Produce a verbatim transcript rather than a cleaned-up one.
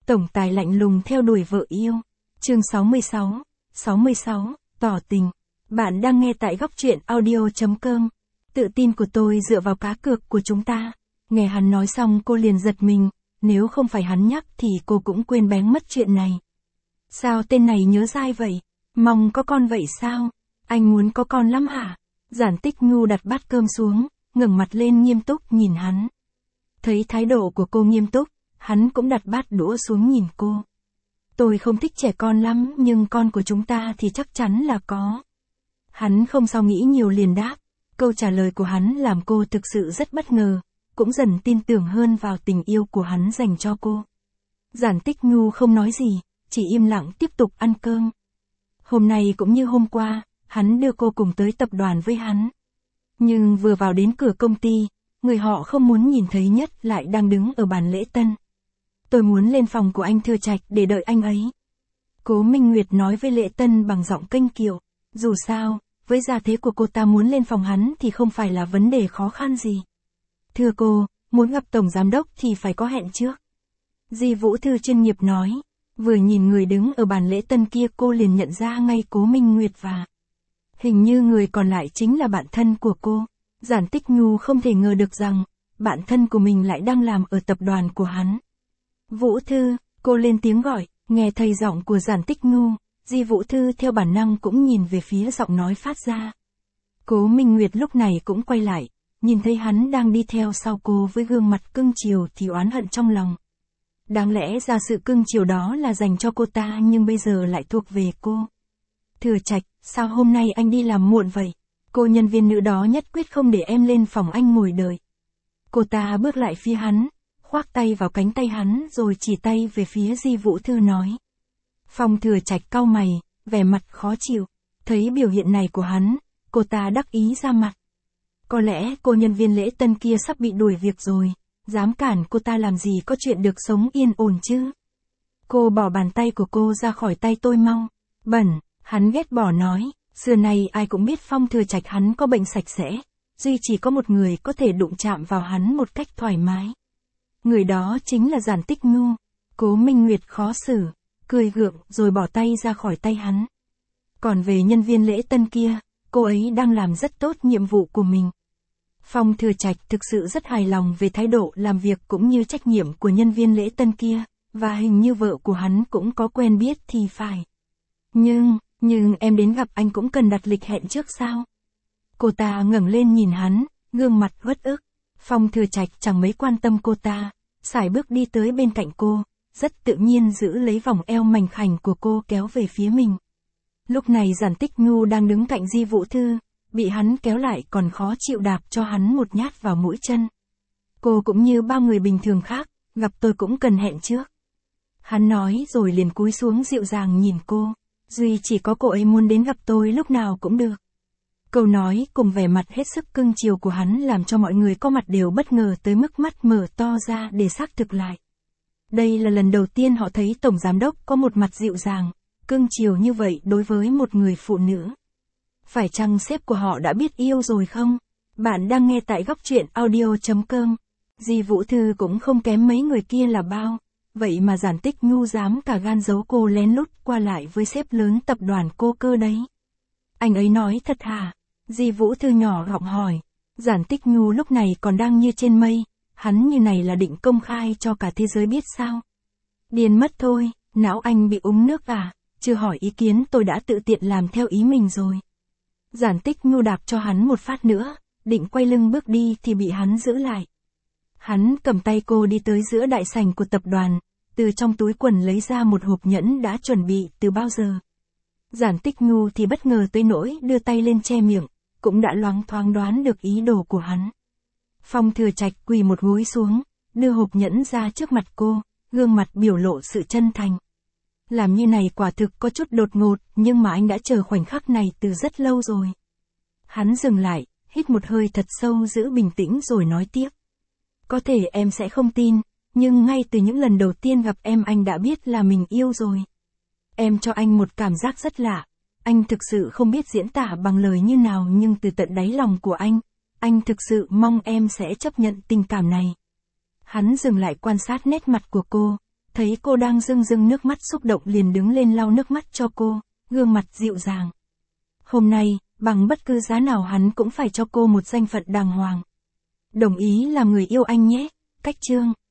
Tổng tài lạnh lùng theo đuổi vợ yêu. Chương sáu mươi sáu, sáu mươi sáu, tỏ tình. Bạn đang nghe tại góc truyện audio chấm com. Tự tin của tôi dựa vào cá cược của chúng ta. Nghe hắn nói xong cô liền giật mình, nếu không phải hắn nhắc thì cô cũng quên bén mất chuyện này. Sao tên này nhớ dai vậy? Mong có con vậy sao? Anh muốn có con lắm hả? Giản Tích Nhu đặt bát cơm xuống, ngẩng mặt lên nghiêm túc nhìn hắn. Thấy thái độ của cô nghiêm túc, hắn cũng đặt bát đũa xuống nhìn cô. Tôi không thích trẻ con lắm nhưng con của chúng ta thì chắc chắn là có. Hắn không sao nghĩ nhiều liền đáp. Câu trả lời của hắn làm cô thực sự rất bất ngờ, cũng dần tin tưởng hơn vào tình yêu của hắn dành cho cô. Giản Tích Nhu không nói gì, chỉ im lặng tiếp tục ăn cơm. Hôm nay cũng như hôm qua, hắn đưa cô cùng tới tập đoàn với hắn. Nhưng vừa vào đến cửa công ty, người họ không muốn nhìn thấy nhất lại đang đứng ở bàn lễ tân. Tôi muốn lên phòng của anh Thừa Trạch để đợi anh ấy. Cố Minh Nguyệt nói với lễ tân bằng giọng kênh kiệu. Dù sao, với gia thế của cô ta muốn lên phòng hắn thì không phải là vấn đề khó khăn gì. Thưa cô, muốn gặp tổng giám đốc thì phải có hẹn trước. Di Vũ Thư chuyên nghiệp nói. Vừa nhìn người đứng ở bàn lễ tân kia cô liền nhận ra ngay Cố Minh Nguyệt và hình như người còn lại chính là bạn thân của cô. Giản Tích Nhu không thể ngờ được rằng, bạn thân của mình lại đang làm ở tập đoàn của hắn. Vũ Thư, cô lên tiếng gọi, nghe thấy giọng của Giản Tích Nhu, Di Vũ Thư theo bản năng cũng nhìn về phía giọng nói phát ra. Cố Minh Nguyệt lúc này cũng quay lại, nhìn thấy hắn đang đi theo sau cô với gương mặt cưng chiều thì oán hận trong lòng. Đáng lẽ ra sự cưng chiều đó là dành cho cô ta nhưng bây giờ lại thuộc về cô. Thừa Trạch, sao hôm nay anh đi làm muộn vậy? Cô nhân viên nữ đó nhất quyết không để em lên phòng anh ngồi đợi. Cô ta bước lại phía hắn, khoác tay vào cánh tay hắn rồi chỉ tay về phía Di Vũ Thư nói. Phong Thừa Trạch cau mày, vẻ mặt khó chịu. Thấy biểu hiện này của hắn, cô ta đắc ý ra mặt. Có lẽ cô nhân viên lễ tân kia sắp bị đuổi việc rồi, dám cản cô ta làm gì có chuyện được sống yên ổn chứ. Cô bỏ bàn tay của cô ra khỏi tay tôi mau. Bẩn, hắn ghét bỏ nói. Xưa nay ai cũng biết Phong Thừa Trạch hắn có bệnh sạch sẽ, duy chỉ có một người có thể đụng chạm vào hắn một cách thoải mái. Người đó chính là Giản Tích Nhu. Cố Minh Nguyệt khó xử, cười gượng rồi bỏ tay ra khỏi tay hắn. Còn về nhân viên lễ tân kia, cô ấy đang làm rất tốt nhiệm vụ của mình. Phong Thừa Trạch thực sự rất hài lòng về thái độ làm việc cũng như trách nhiệm của nhân viên lễ tân kia, và hình như vợ của hắn cũng có quen biết thì phải. Nhưng... Nhưng em đến gặp anh cũng cần đặt lịch hẹn trước sao? Cô ta ngẩng lên nhìn hắn, gương mặt uất ức. Phong Thừa Trạch chẳng mấy quan tâm cô ta, sải bước đi tới bên cạnh cô, rất tự nhiên giữ lấy vòng eo mảnh khảnh của cô kéo về phía mình. Lúc này Giản Tích Nhu đang đứng cạnh Di Vũ Thư, bị hắn kéo lại còn khó chịu đạp cho hắn một nhát vào mũi chân. Cô cũng như bao người bình thường khác, gặp tôi cũng cần hẹn trước. Hắn nói rồi liền cúi xuống dịu dàng nhìn cô. Duy chỉ có cô ấy muốn đến gặp tôi lúc nào cũng được. Câu nói cùng vẻ mặt hết sức cưng chiều của hắn làm cho mọi người có mặt đều bất ngờ tới mức mắt mở to ra để xác thực lại. Đây là lần đầu tiên họ thấy tổng giám đốc có một mặt dịu dàng, cưng chiều như vậy đối với một người phụ nữ. Phải chăng sếp của họ đã biết yêu rồi không? Bạn đang nghe tại góc truyện audio chấm com. Di Vũ Thư cũng không kém mấy người kia là bao. Vậy mà Giản Tích Nhu dám cả gan giấu cô lén lút qua lại với sếp lớn tập đoàn cô cơ đấy. Anh ấy nói thật hả? Di Vũ Thư nhỏ giọng hỏi. Giản Tích Nhu lúc này còn đang như trên mây, hắn như này là định công khai cho cả thế giới biết sao? Điên mất thôi, não anh bị uống nước à? Chưa hỏi ý kiến tôi đã tự tiện làm theo ý mình rồi. Giản Tích Nhu đạp cho hắn một phát nữa, định quay lưng bước đi thì bị hắn giữ lại. Hắn cầm tay cô đi tới giữa đại sảnh của tập đoàn, từ trong túi quần lấy ra một hộp nhẫn đã chuẩn bị từ bao giờ. Giản Tích Nhu thì bất ngờ tới nỗi đưa tay lên che miệng, cũng đã loáng thoáng đoán được ý đồ của hắn. Phong Thừa Trạch quỳ một gối xuống, đưa hộp nhẫn ra trước mặt cô, gương mặt biểu lộ sự chân thành. Làm như này quả thực có chút đột ngột, nhưng mà anh đã chờ khoảnh khắc này từ rất lâu rồi. Hắn dừng lại, hít một hơi thật sâu giữ bình tĩnh rồi nói tiếp. Có thể em sẽ không tin, nhưng ngay từ những lần đầu tiên gặp em anh đã biết là mình yêu rồi. Em cho anh một cảm giác rất lạ. Anh thực sự không biết diễn tả bằng lời như nào nhưng từ tận đáy lòng của anh, anh thực sự mong em sẽ chấp nhận tình cảm này. Hắn dừng lại quan sát nét mặt của cô, thấy cô đang rưng rưng nước mắt xúc động liền đứng lên lau nước mắt cho cô, gương mặt dịu dàng. Hôm nay, bằng bất cứ giá nào hắn cũng phải cho cô một danh phận đàng hoàng. Đồng ý làm người yêu anh nhé, Cách Trương.